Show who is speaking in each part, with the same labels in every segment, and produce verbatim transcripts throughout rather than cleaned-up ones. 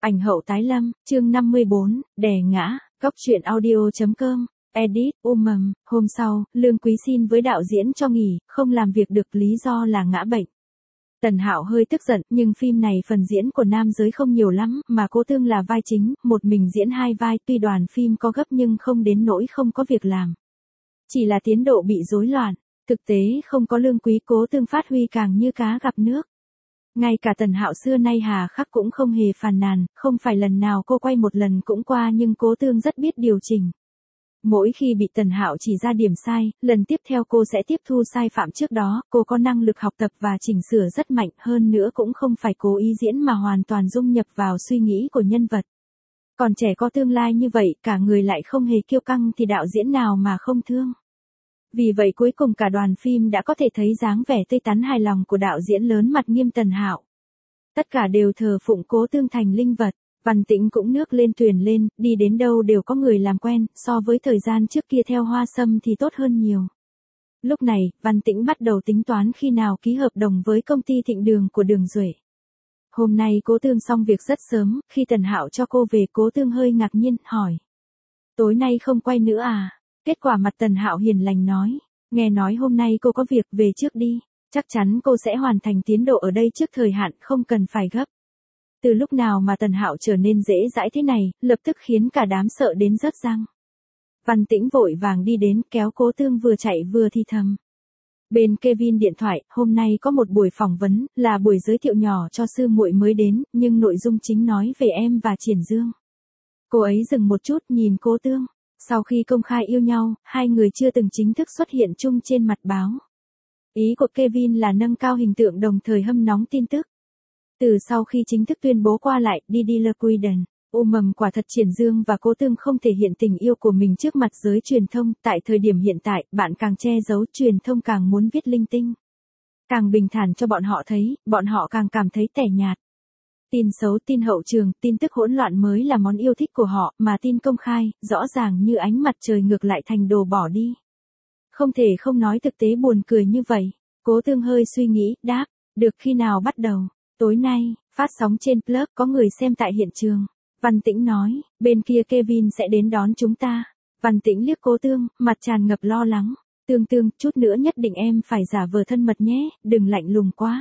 Speaker 1: Ảnh hậu tái lâm, chương năm mươi bốn, đè ngã, Cóc truyện audio chấm com, edit, umum, hôm sau, Lương Quý xin với đạo diễn cho nghỉ, không làm việc được lý do là ngã bệnh. Tần Hạo hơi tức giận, nhưng phim này phần diễn của nam giới không nhiều lắm, mà Cố Tương là vai chính, một mình diễn hai vai, tuy đoàn phim có gấp nhưng không đến nỗi không có việc làm. Chỉ là tiến độ bị rối loạn, thực tế không có Lương Quý, Cố Tương phát huy càng như cá gặp nước. Ngay cả Tần Hạo xưa nay hà khắc cũng không hề phàn nàn, không phải lần nào cô quay một lần cũng qua, nhưng Cố Tương rất biết điều chỉnh. Mỗi khi bị Tần Hạo chỉ ra điểm sai, lần tiếp theo cô sẽ tiếp thu sai phạm trước đó, cô có năng lực học tập và chỉnh sửa rất mạnh, hơn nữa cũng không phải cố ý diễn mà hoàn toàn dung nhập vào suy nghĩ của nhân vật. Còn trẻ có tương lai như vậy, cả người lại không hề kiêu căng thì đạo diễn nào mà không thương. Vì vậy cuối cùng cả đoàn phim đã có thể thấy dáng vẻ tươi tắn hài lòng của đạo diễn lớn mặt nghiêm Tần Hạo. Tất cả đều thờ phụng Cố Tương thành linh vật. Văn Tĩnh cũng nước lên thuyền lên, đi đến đâu đều có người làm quen, so với thời gian trước kia theo Hoa Sâm thì tốt hơn nhiều. Lúc này, Văn Tĩnh bắt đầu tính toán khi nào ký hợp đồng với công ty Thịnh Đường của Đường Duệ. Hôm nay Cố Tương xong việc rất sớm, khi Tần Hạo cho cô về, Cố Tương hơi ngạc nhiên, hỏi. Tối nay không quay nữa à? Kết quả mặt Tần Hạo hiền lành nói. Nghe nói hôm nay cô có việc, về trước đi. Chắc chắn cô sẽ hoàn thành tiến độ ở đây trước thời hạn, không cần phải gấp. Từ lúc nào mà Tần Hạo trở nên dễ dãi thế này, lập tức khiến cả đám sợ đến rớt răng. Văn Tĩnh vội vàng đi đến, kéo Cố Tương vừa chạy vừa thì thầm. Bên Kevin điện thoại, hôm nay có một buổi phỏng vấn, là buổi giới thiệu nhỏ cho sư muội mới đến, nhưng nội dung chính nói về em và Triển Dương. Cô ấy dừng một chút nhìn Cố Tương. Sau khi công khai yêu nhau, hai người chưa từng chính thức xuất hiện chung trên mặt báo. Ý của Kevin là nâng cao hình tượng đồng thời hâm nóng tin tức. Từ sau khi chính thức tuyên bố qua lại, Didi Lequiden, umum quả thật Triển Dương và Cố Tương không thể hiện tình yêu của mình trước mặt giới truyền thông, tại thời điểm hiện tại, bạn càng che giấu, truyền thông càng muốn viết linh tinh. Càng bình thản cho bọn họ thấy, bọn họ càng cảm thấy tẻ nhạt. Tin xấu, tin hậu trường, tin tức hỗn loạn mới là món yêu thích của họ, mà tin công khai, rõ ràng như ánh mặt trời ngược lại thành đồ bỏ đi. Không thể không nói thực tế buồn cười như vậy. Cố Tương hơi suy nghĩ, đáp, được khi nào bắt đầu? Tối nay, phát sóng trên Plus, có người xem tại hiện trường. Văn Tĩnh nói, bên kia Kevin sẽ đến đón chúng ta. Văn Tĩnh liếc Cố Tương, mặt tràn ngập lo lắng. Tương Tương, chút nữa nhất định em phải giả vờ thân mật nhé, đừng lạnh lùng quá.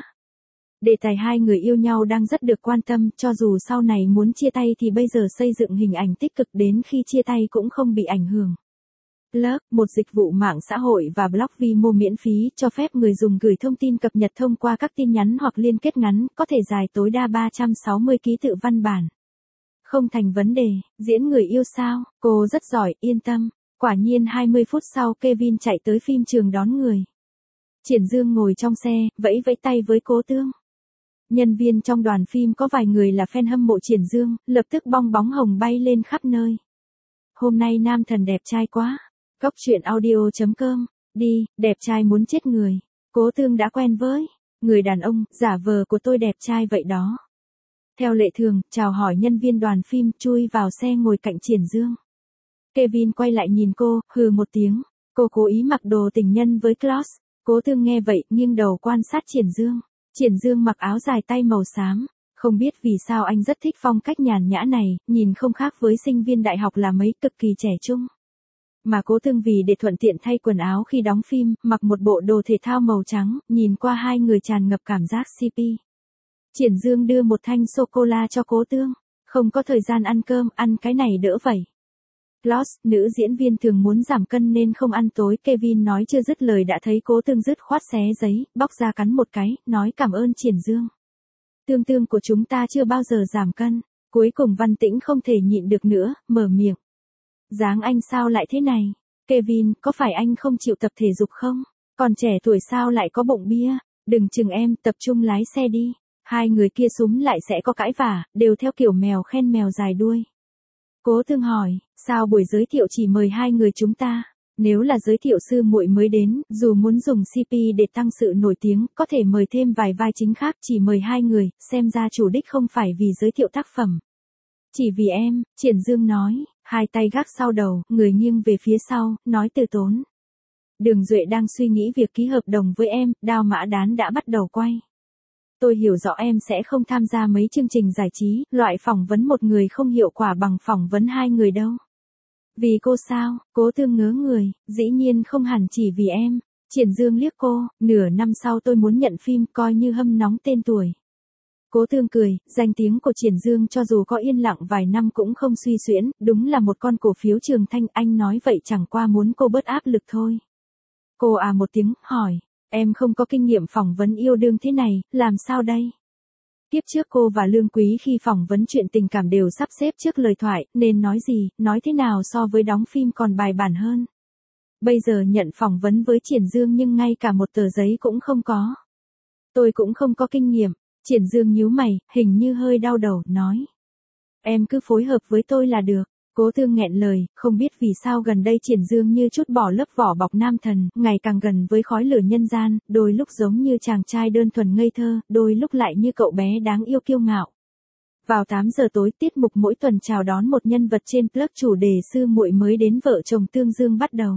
Speaker 1: Đề tài hai người yêu nhau đang rất được quan tâm, cho dù sau này muốn chia tay thì bây giờ xây dựng hình ảnh tích cực đến khi chia tay cũng không bị ảnh hưởng. Plus, một dịch vụ mạng xã hội và blog Vimo miễn phí, cho phép người dùng gửi thông tin cập nhật thông qua các tin nhắn hoặc liên kết ngắn, có thể dài tối đa ba trăm sáu mươi ký tự văn bản. Không thành vấn đề, diễn người yêu sao, cô rất giỏi, yên tâm. Quả nhiên hai mươi phút sau Kevin chạy tới phim trường đón người. Triển Dương ngồi trong xe, vẫy vẫy tay với Cố Tương. Nhân viên trong đoàn phim có vài người là fan hâm mộ Triển Dương, lập tức bong bóng hồng bay lên khắp nơi. Hôm nay nam thần đẹp trai quá. Cóc truyện audio chấm com, đi, đẹp trai muốn chết người. Cố Tương đã quen với người đàn ông, giả vờ của tôi đẹp trai vậy đó. Theo lệ thường, chào hỏi nhân viên đoàn phim, chui vào xe ngồi cạnh Triển Dương. Kevin quay lại nhìn cô, hừ một tiếng. Cô cố ý mặc đồ tình nhân với Klaus. Cố Tương nghe vậy, nghiêng đầu quan sát Triển Dương. Triển Dương mặc áo dài tay màu xám. Không biết vì sao anh rất thích phong cách nhàn nhã này, nhìn không khác với sinh viên đại học là mấy, cực kỳ trẻ trung. Mà Cố Tương vì để thuận tiện thay quần áo khi đóng phim, mặc một bộ đồ thể thao màu trắng, nhìn qua hai người tràn ngập cảm giác xê pê. Triển Dương đưa một thanh sô-cô-la cho Cố Tương. Không có thời gian ăn cơm, ăn cái này đỡ vậy. Klaus, nữ diễn viên thường muốn giảm cân nên không ăn tối, Kevin nói chưa dứt lời đã thấy Cố Tương dứt khoát xé giấy, bóc ra cắn một cái, nói cảm ơn Triển Dương. Tương Tương của chúng ta chưa bao giờ giảm cân. Cuối cùng Văn Tĩnh không thể nhịn được nữa, mở miệng. Dáng anh sao lại thế này? Kevin, có phải anh không chịu tập thể dục không? Còn trẻ tuổi sao lại có bụng bia? Đừng chừng em, tập trung lái xe đi. Hai người kia súm lại sẽ có cãi vả, đều theo kiểu mèo khen mèo dài đuôi. Cố Tương hỏi, sao buổi giới thiệu chỉ mời hai người chúng ta? Nếu là giới thiệu sư muội mới đến, dù muốn dùng xê pê để tăng sự nổi tiếng, có thể mời thêm vài vai chính khác, chỉ mời hai người, xem ra chủ đích không phải vì giới thiệu tác phẩm. Chỉ vì em, Triển Dương nói, hai tay gác sau đầu, người nghiêng về phía sau, nói từ tốn. Đường Duệ đang suy nghĩ việc ký hợp đồng với em, Đao Mã Đán đã bắt đầu quay. Tôi hiểu rõ em sẽ không tham gia mấy chương trình giải trí, loại phỏng vấn một người không hiệu quả bằng phỏng vấn hai người đâu. Vì cô sao? Cố Tương ngớ người, dĩ nhiên không hẳn chỉ vì em. Triển Dương liếc cô, nửa năm sau tôi muốn nhận phim coi như hâm nóng tên tuổi. Cố Tương cười, danh tiếng của Triển Dương cho dù có yên lặng vài năm cũng không suy xuyễn, đúng là một con cổ phiếu trường thanh, anh nói vậy chẳng qua muốn cô bớt áp lực thôi. Cô à một tiếng, hỏi, em không có kinh nghiệm phỏng vấn yêu đương thế này, làm sao đây? Tiếp trước cô và Lương Quý khi phỏng vấn chuyện tình cảm đều sắp xếp trước lời thoại, nên nói gì, nói thế nào so với đóng phim còn bài bản hơn. Bây giờ nhận phỏng vấn với Triển Dương nhưng ngay cả một tờ giấy cũng không có. Tôi cũng không có kinh nghiệm. Triển Dương nhíu mày, hình như hơi đau đầu, nói. Em cứ phối hợp với tôi là được. Cố Tương nghẹn lời, không biết vì sao gần đây Triển Dương như chút bỏ lớp vỏ bọc nam thần, ngày càng gần với khói lửa nhân gian, đôi lúc giống như chàng trai đơn thuần ngây thơ, đôi lúc lại như cậu bé đáng yêu kiêu ngạo. Vào tám giờ tối, tiết mục mỗi tuần chào đón một nhân vật trên Plug, chủ đề sư muội mới đến vợ chồng Tương Dương bắt đầu.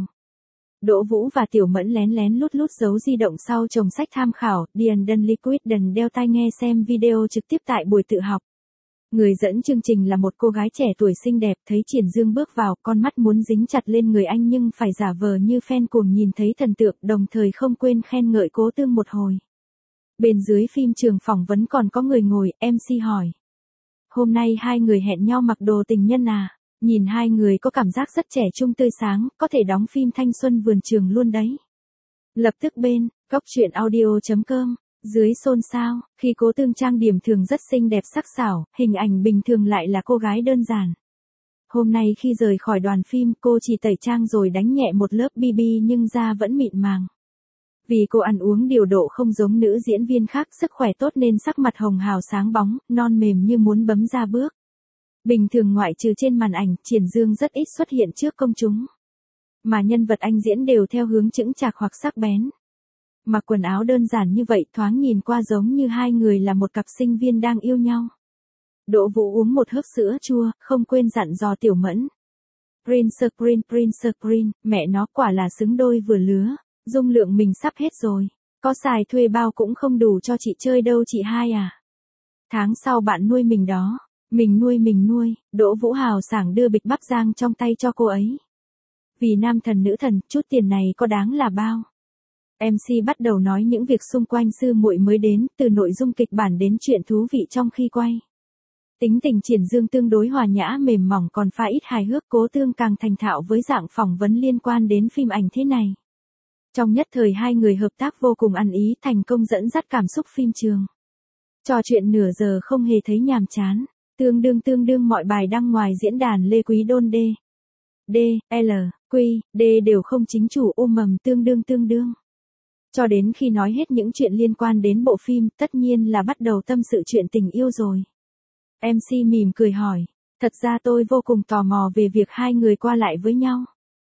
Speaker 1: Đỗ Vũ và Tiểu Mẫn lén lén lút lút giấu di động sau chồng sách tham khảo, Điền Đân Liquid đần đeo tai nghe xem video trực tiếp tại buổi tự học. Người dẫn chương trình là một cô gái trẻ tuổi xinh đẹp, thấy Triển Dương bước vào, con mắt muốn dính chặt lên người anh nhưng phải giả vờ như fan cuồng nhìn thấy thần tượng, đồng thời không quên khen ngợi Cố Tương một hồi. Bên dưới phim trường phỏng vấn còn có người ngồi, em xê hỏi. Hôm nay hai người hẹn nhau mặc đồ tình nhân à? Nhìn hai người có cảm giác rất trẻ trung tươi sáng, có thể đóng phim thanh xuân vườn trường luôn đấy. Lập tức bên, góc truyện audio chấm com, dưới xôn xao, khi Cố Tương trang điểm thường rất xinh đẹp sắc sảo, hình ảnh bình thường lại là cô gái đơn giản. Hôm nay khi rời khỏi đoàn phim cô chỉ tẩy trang rồi đánh nhẹ một lớp bê bê nhưng da vẫn mịn màng. Vì cô ăn uống điều độ không giống nữ diễn viên khác, sức khỏe tốt nên sắc mặt hồng hào sáng bóng, non mềm như muốn bấm ra bước. Bình thường ngoại trừ trên màn ảnh, Triển Dương rất ít xuất hiện trước công chúng. Mà nhân vật anh diễn đều theo hướng chững chạc hoặc sắc bén. Mặc quần áo đơn giản như vậy thoáng nhìn qua giống như hai người là một cặp sinh viên đang yêu nhau. Đỗ Vũ uống một hớp sữa chua, không quên dặn dò Tiểu Mẫn. Prince Green, Prince Green, mẹ nó quả là xứng đôi vừa lứa, dung lượng mình sắp hết rồi. Có xài thuê bao cũng không đủ cho chị chơi đâu chị hai à. Tháng sau bạn nuôi mình đó. Mình nuôi mình nuôi, Đỗ Vũ hào sảng đưa bịch bắp rang trong tay cho cô ấy. Vì nam thần nữ thần, chút tiền này có đáng là bao. em xê bắt đầu nói những việc xung quanh sư muội mới đến, từ nội dung kịch bản đến chuyện thú vị trong khi quay. Tính tình Triển Dương tương đối hòa nhã mềm mỏng còn pha ít hài hước, Cố Tương càng thành thạo với dạng phỏng vấn liên quan đến phim ảnh thế này. Trong nhất thời hai người hợp tác vô cùng ăn ý, thành công dẫn dắt cảm xúc phim trường. Trò chuyện nửa giờ không hề thấy nhàm chán. Tương đương tương đương mọi bài đăng ngoài diễn đàn Lê Quý Đôn D. D, L, Q, D đều không chính chủ ôm mầm tương đương tương đương. Cho đến khi nói hết những chuyện liên quan đến bộ phim, tất nhiên là bắt đầu tâm sự chuyện tình yêu rồi. em xê mỉm cười hỏi, thật ra tôi vô cùng tò mò về việc hai người qua lại với nhau.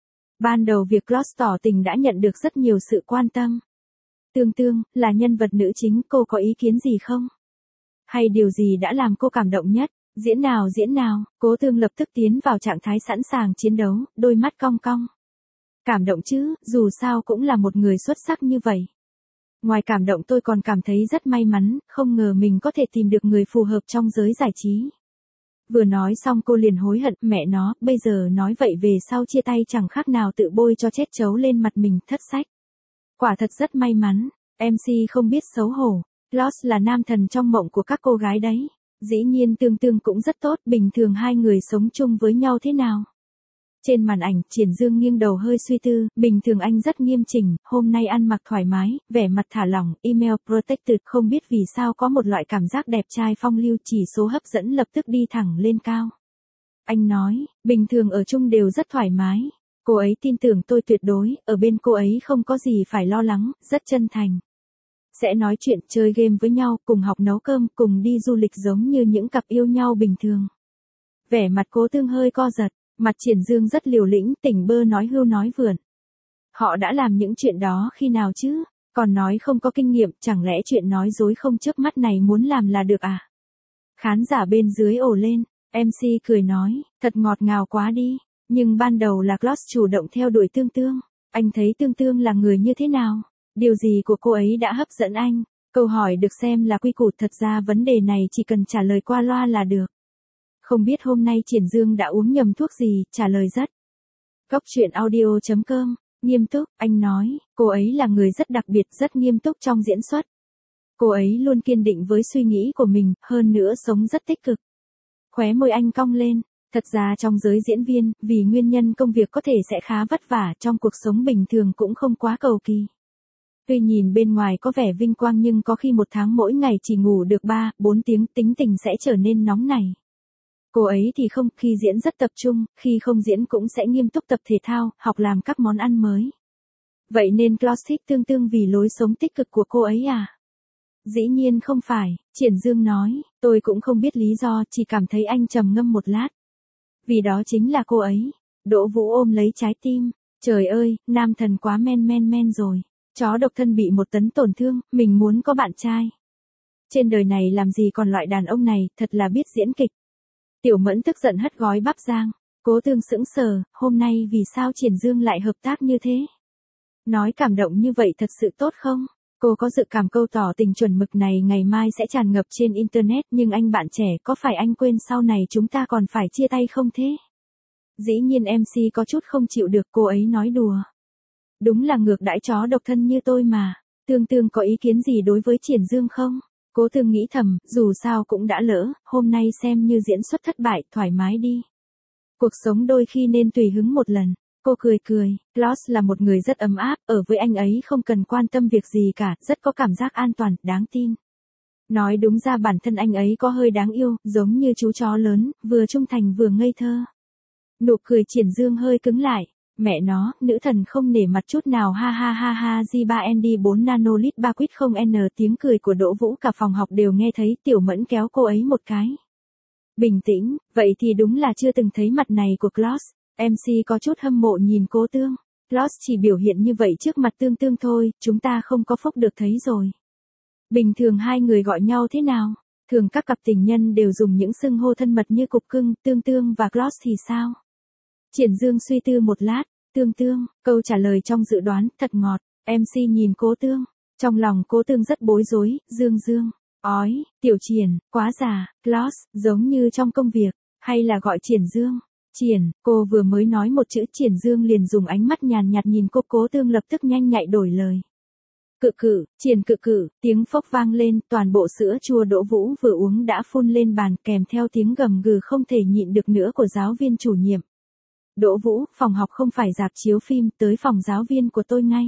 Speaker 1: Ban đầu việc Ross tỏ tình đã nhận được rất nhiều sự quan tâm. Tương Tương, là nhân vật nữ chính, cô có ý kiến gì không? Hay điều gì đã làm cô cảm động nhất? Diễn nào diễn nào, Cố Tương lập tức tiến vào trạng thái sẵn sàng chiến đấu, đôi mắt cong cong. Cảm động chứ, dù sao cũng là một người xuất sắc như vậy. Ngoài cảm động tôi còn cảm thấy rất may mắn, không ngờ mình có thể tìm được người phù hợp trong giới giải trí. Vừa nói xong cô liền hối hận, mẹ nó, bây giờ nói vậy về sau chia tay chẳng khác nào tự bôi cho chết chấu lên mặt mình, thất sách. Quả thật rất may mắn, em xê không biết xấu hổ. Ross là nam thần trong mộng của các cô gái đấy. Dĩ nhiên Tương Tương cũng rất tốt, bình thường hai người sống chung với nhau thế nào? Trên màn ảnh, Triển Dương nghiêng đầu hơi suy tư, bình thường anh rất nghiêm chỉnh, hôm nay ăn mặc thoải mái, vẻ mặt thả lỏng, email protected, không biết vì sao có một loại cảm giác đẹp trai phong lưu, chỉ số hấp dẫn lập tức đi thẳng lên cao. Anh nói, bình thường ở chung đều rất thoải mái. Cô ấy tin tưởng tôi tuyệt đối, ở bên cô ấy không có gì phải lo lắng, rất chân thành. Sẽ nói chuyện, chơi game với nhau, cùng học nấu cơm, cùng đi du lịch giống như những cặp yêu nhau bình thường. Vẻ mặt Cố Tương hơi co giật, mặt Triển Dương rất liều lĩnh, tỉnh bơ nói hưu nói vượn. Họ đã làm những chuyện đó khi nào chứ? Còn nói không có kinh nghiệm, chẳng lẽ chuyện nói dối không chớp mắt này muốn làm là được à? Khán giả bên dưới ồ lên, em xê cười nói, thật ngọt ngào quá đi. Nhưng ban đầu là Gloss chủ động theo đuổi Tương Tương. Anh thấy Tương Tương là người như thế nào? Điều gì của cô ấy đã hấp dẫn anh? Câu hỏi được xem là quy củ, thật ra vấn đề này chỉ cần trả lời qua loa là được. Không biết hôm nay Triển Dương đã uống nhầm thuốc gì, trả lời rất. Cốc truyện audio chấm com, nghiêm túc, anh nói, cô ấy là người rất đặc biệt, rất nghiêm túc trong diễn xuất. Cô ấy luôn kiên định với suy nghĩ của mình, hơn nữa sống rất tích cực. Khóe môi anh cong lên, thật ra trong giới diễn viên, vì nguyên nhân công việc có thể sẽ khá vất vả, trong cuộc sống bình thường cũng không quá cầu kỳ. Tuy nhìn bên ngoài có vẻ vinh quang nhưng có khi một tháng mỗi ngày chỉ ngủ được ba, bốn tiếng, tính tình sẽ trở nên nóng nảy. Cô ấy thì không, khi diễn rất tập trung, khi không diễn cũng sẽ nghiêm túc tập thể thao, học làm các món ăn mới. Vậy nên Classic tương tương vì lối sống tích cực của cô ấy à? Dĩ nhiên không phải, Triển Dương nói, tôi cũng không biết lý do, chỉ cảm thấy anh trầm ngâm một lát. Vì đó chính là cô ấy. Đỗ Vũ ôm lấy trái tim, trời ơi, nam thần quá men men men rồi. Chó độc thân bị một tấn tổn thương, mình muốn có bạn trai. Trên đời này làm gì còn loại đàn ông này, thật là biết diễn kịch. Tiểu Mẫn tức giận hất gói bắp rang, Cố Tương sững sờ, hôm nay vì sao Triển Dương lại hợp tác như thế? Nói cảm động như vậy thật sự tốt không? Cô có dự cảm câu tỏ tình chuẩn mực này ngày mai sẽ tràn ngập trên Internet, nhưng anh bạn trẻ, có phải anh quên sau này chúng ta còn phải chia tay không thế? Dĩ nhiên em xê có chút không chịu được, cô ấy nói đùa. Đúng là ngược đãi chó độc thân như tôi mà. Tương Tương có ý kiến gì đối với Triển Dương không? Cố Tương nghĩ thầm, dù sao cũng đã lỡ, hôm nay xem như diễn xuất thất bại, thoải mái đi. Cuộc sống đôi khi nên tùy hứng một lần. Cô cười cười, Klaus là một người rất ấm áp, ở với anh ấy không cần quan tâm việc gì cả, rất có cảm giác an toàn, đáng tin. Nói đúng ra bản thân anh ấy có hơi đáng yêu, giống như chú chó lớn, vừa trung thành vừa ngây thơ. Nụ cười Triển Dương hơi cứng lại. Mẹ nó, nữ thần không nể mặt chút nào, ha ha ha ha. G ba N D bốn nanolit ba quýt không N. Tiếng cười của Đỗ Vũ cả phòng học đều nghe thấy. Tiểu Mẫn kéo cô ấy một cái. Bình tĩnh, vậy thì đúng là chưa từng thấy mặt này của Klaus. em xê có chút hâm mộ nhìn Cố Tương. Klaus chỉ biểu hiện như vậy trước mặt Tương Tương thôi, chúng ta không có phúc được thấy rồi. Bình thường hai người gọi nhau thế nào? Thường các cặp tình nhân đều dùng những xưng hô thân mật như cục cưng. Tương Tương và Klaus thì sao? Triển Dương suy tư một lát, Tương Tương, câu trả lời trong dự đoán, thật ngọt. em xê nhìn Cố Tương, trong lòng Cố Tương rất bối rối. Dương Dương, ói, Tiểu Triển, quá già. Klaus, giống như trong công việc, hay là gọi Triển Dương? Triển, cô vừa mới nói một chữ Triển Dương liền dùng ánh mắt nhàn nhạt nhìn cô. Cố Tương lập tức nhanh nhạy đổi lời. Cự cự, Triển cự cự, tiếng phốc vang lên, toàn bộ sữa chua Đỗ Vũ vừa uống đã phun lên bàn, kèm theo tiếng gầm gừ không thể nhịn được nữa của giáo viên chủ nhiệm. Đỗ Vũ, phòng học không phải rạp chiếu phim, tới phòng giáo viên của tôi ngay.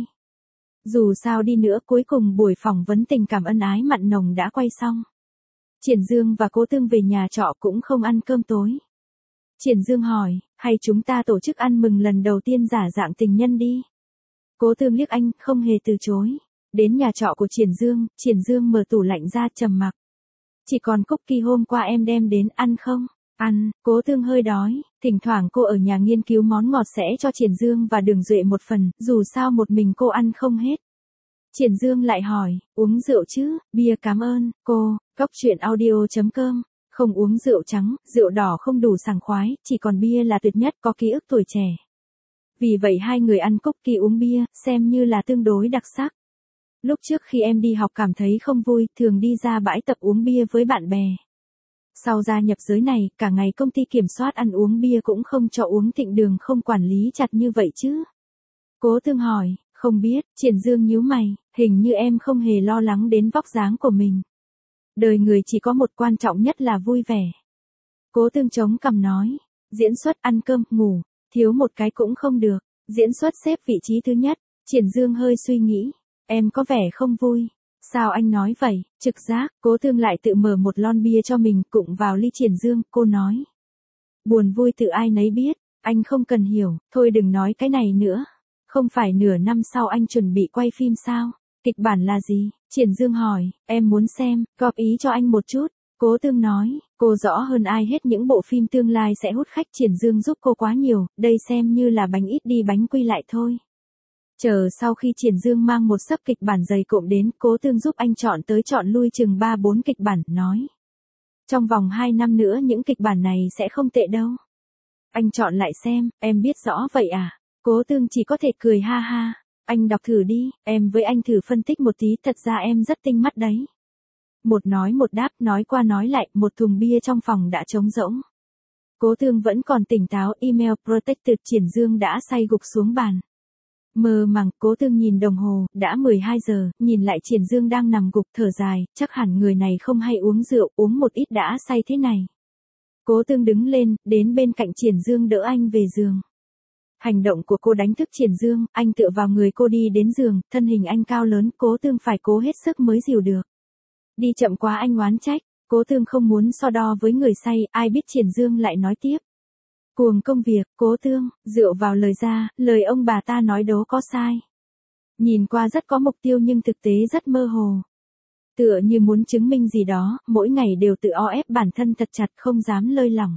Speaker 1: Dù sao đi nữa cuối cùng buổi phỏng vấn tình cảm ân ái mặn nồng đã quay xong. Triển Dương và Cố Tương về nhà trọ cũng không ăn cơm tối. Triển Dương hỏi, hay chúng ta tổ chức ăn mừng lần đầu tiên giả dạng tình nhân đi? Cố Tương liếc anh, không hề từ chối. Đến nhà trọ của Triển Dương, Triển Dương mở tủ lạnh ra trầm mặc. Chỉ còn cookie hôm qua em đem đến, ăn không? Ăn, Cố Tương hơi đói, thỉnh thoảng cô ở nhà nghiên cứu món ngọt sẽ cho Triển Dương và Đường Duệ một phần, dù sao một mình cô ăn không hết. Triển Dương lại hỏi, uống rượu chứ? Bia cảm ơn, cô. Cốc truyện audio chấm com, không uống rượu trắng, rượu đỏ không đủ sảng khoái, chỉ còn bia là tuyệt nhất, có ký ức tuổi trẻ. Vì vậy hai người ăn cookie uống bia, xem như là tương đối đặc sắc. Lúc trước khi em đi học cảm thấy không vui, thường đi ra bãi tập uống bia với bạn bè. Sau gia nhập giới này, cả ngày công ty kiểm soát ăn uống bia cũng không cho uống, Thịnh Đường không quản lý chặt như vậy chứ? Cố Tương hỏi, không biết. Triển Dương nhíu mày, hình như em không hề lo lắng đến vóc dáng của mình. Đời người chỉ có một quan trọng nhất là vui vẻ. Cố Tương chống cằm nói, diễn xuất, ăn cơm, ngủ, thiếu một cái cũng không được. Diễn xuất xếp vị trí thứ nhất. Triển Dương hơi suy nghĩ, em có vẻ không vui. Sao anh nói vậy? Trực giác. Cố Tương lại tự mở một lon bia cho mình, cụng vào ly Triển Dương, cô nói. Buồn vui tự ai nấy biết, anh không cần hiểu, thôi đừng nói cái này nữa. Không phải nửa năm sau anh chuẩn bị quay phim sao? Kịch bản là gì? Triển Dương hỏi, em muốn xem, góp ý cho anh một chút. Cố Tương nói, cô rõ hơn ai hết những bộ phim tương lai sẽ hút khách. Triển Dương giúp cô quá nhiều, đây xem như là bánh ít đi bánh quy lại thôi. Chờ sau khi Triển Dương mang một sấp kịch bản dày cộm đến, Cố Tương giúp anh chọn tới chọn lui chừng ba bốn kịch bản, nói. Trong vòng hai năm nữa những kịch bản này sẽ không tệ đâu. Anh chọn lại xem, em biết rõ vậy à? Cố Tương chỉ có thể cười ha ha. Anh đọc thử đi, em với anh thử phân tích một tí, thật ra em rất tinh mắt đấy. Một nói một đáp, nói qua nói lại, một thùng bia trong phòng đã trống rỗng. Cố Thương vẫn còn tỉnh táo, email protected Triển Dương đã say gục xuống bàn. Mơ màng, Cố Thương nhìn đồng hồ, đã mười hai giờ, nhìn lại Triển Dương đang nằm gục thở dài, chắc hẳn người này không hay uống rượu, uống một ít đã say thế này. Cố Thương đứng lên, đến bên cạnh Triển Dương đỡ anh về giường. Hành động của cô đánh thức Triển Dương, anh tựa vào người cô đi đến giường, thân hình anh cao lớn, Cố Thương phải cố hết sức mới dìu được. Đi chậm quá anh oán trách, Cố Thương không muốn so đo với người say, ai biết Triển Dương lại nói tiếp. Cuồng công việc, Cố Thương, dựa vào lời ra, lời ông bà ta nói đố có sai. Nhìn qua rất có mục tiêu nhưng thực tế rất mơ hồ. Tựa như muốn chứng minh gì đó, mỗi ngày đều tự o ép bản thân thật chặt không dám lơi lỏng.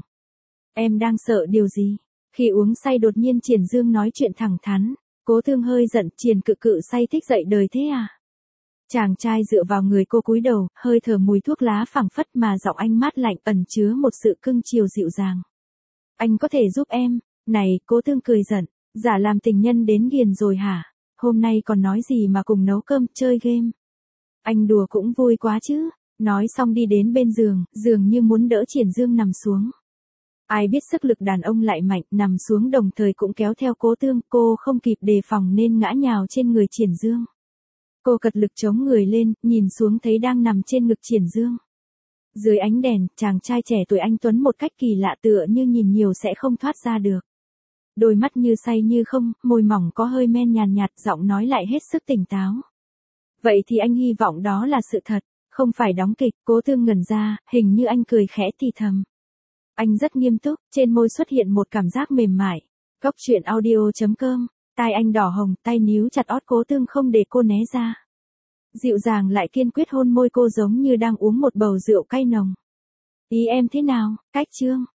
Speaker 1: Em đang sợ điều gì? Khi uống say đột nhiên Triển Dương nói chuyện thẳng thắn, Cố Thương hơi giận, Triển cự cự say thích dậy đời thế à? Chàng trai dựa vào người cô cúi đầu, hơi thở mùi thuốc lá phảng phất mà giọng anh mát lạnh ẩn chứa một sự cưng chiều dịu dàng. Anh có thể giúp em, này, Cố Thương cười giận, giả làm tình nhân đến ghiền rồi hả? Hôm nay còn nói gì mà cùng nấu cơm, chơi game. Anh đùa cũng vui quá chứ, nói xong đi đến bên giường, dường như muốn đỡ Triển Dương nằm xuống. Ai biết sức lực đàn ông lại mạnh, nằm xuống đồng thời cũng kéo theo Cố Thương, cô không kịp đề phòng nên ngã nhào trên người Triển Dương. Cô cật lực chống người lên, nhìn xuống thấy đang nằm trên ngực Triển Dương. Dưới ánh đèn, chàng trai trẻ tuổi anh tuấn một cách kỳ lạ tựa như nhìn nhiều sẽ không thoát ra được. Đôi mắt như say như không, môi mỏng có hơi men nhàn nhạt, giọng nói lại hết sức tỉnh táo. Vậy thì anh hy vọng đó là sự thật, không phải đóng kịch. Cố Thương ngẩn ra, hình như anh cười khẽ thì thầm. Anh rất nghiêm túc, trên môi xuất hiện một cảm giác mềm mại. Cóc truyện audio chấm com, tai anh đỏ hồng, tay níu chặt ót Cố Thương không để cô né ra. Dịu dàng lại kiên quyết hôn môi cô giống như đang uống một bầu rượu cay nồng. Ý em thế nào, Cách Trương?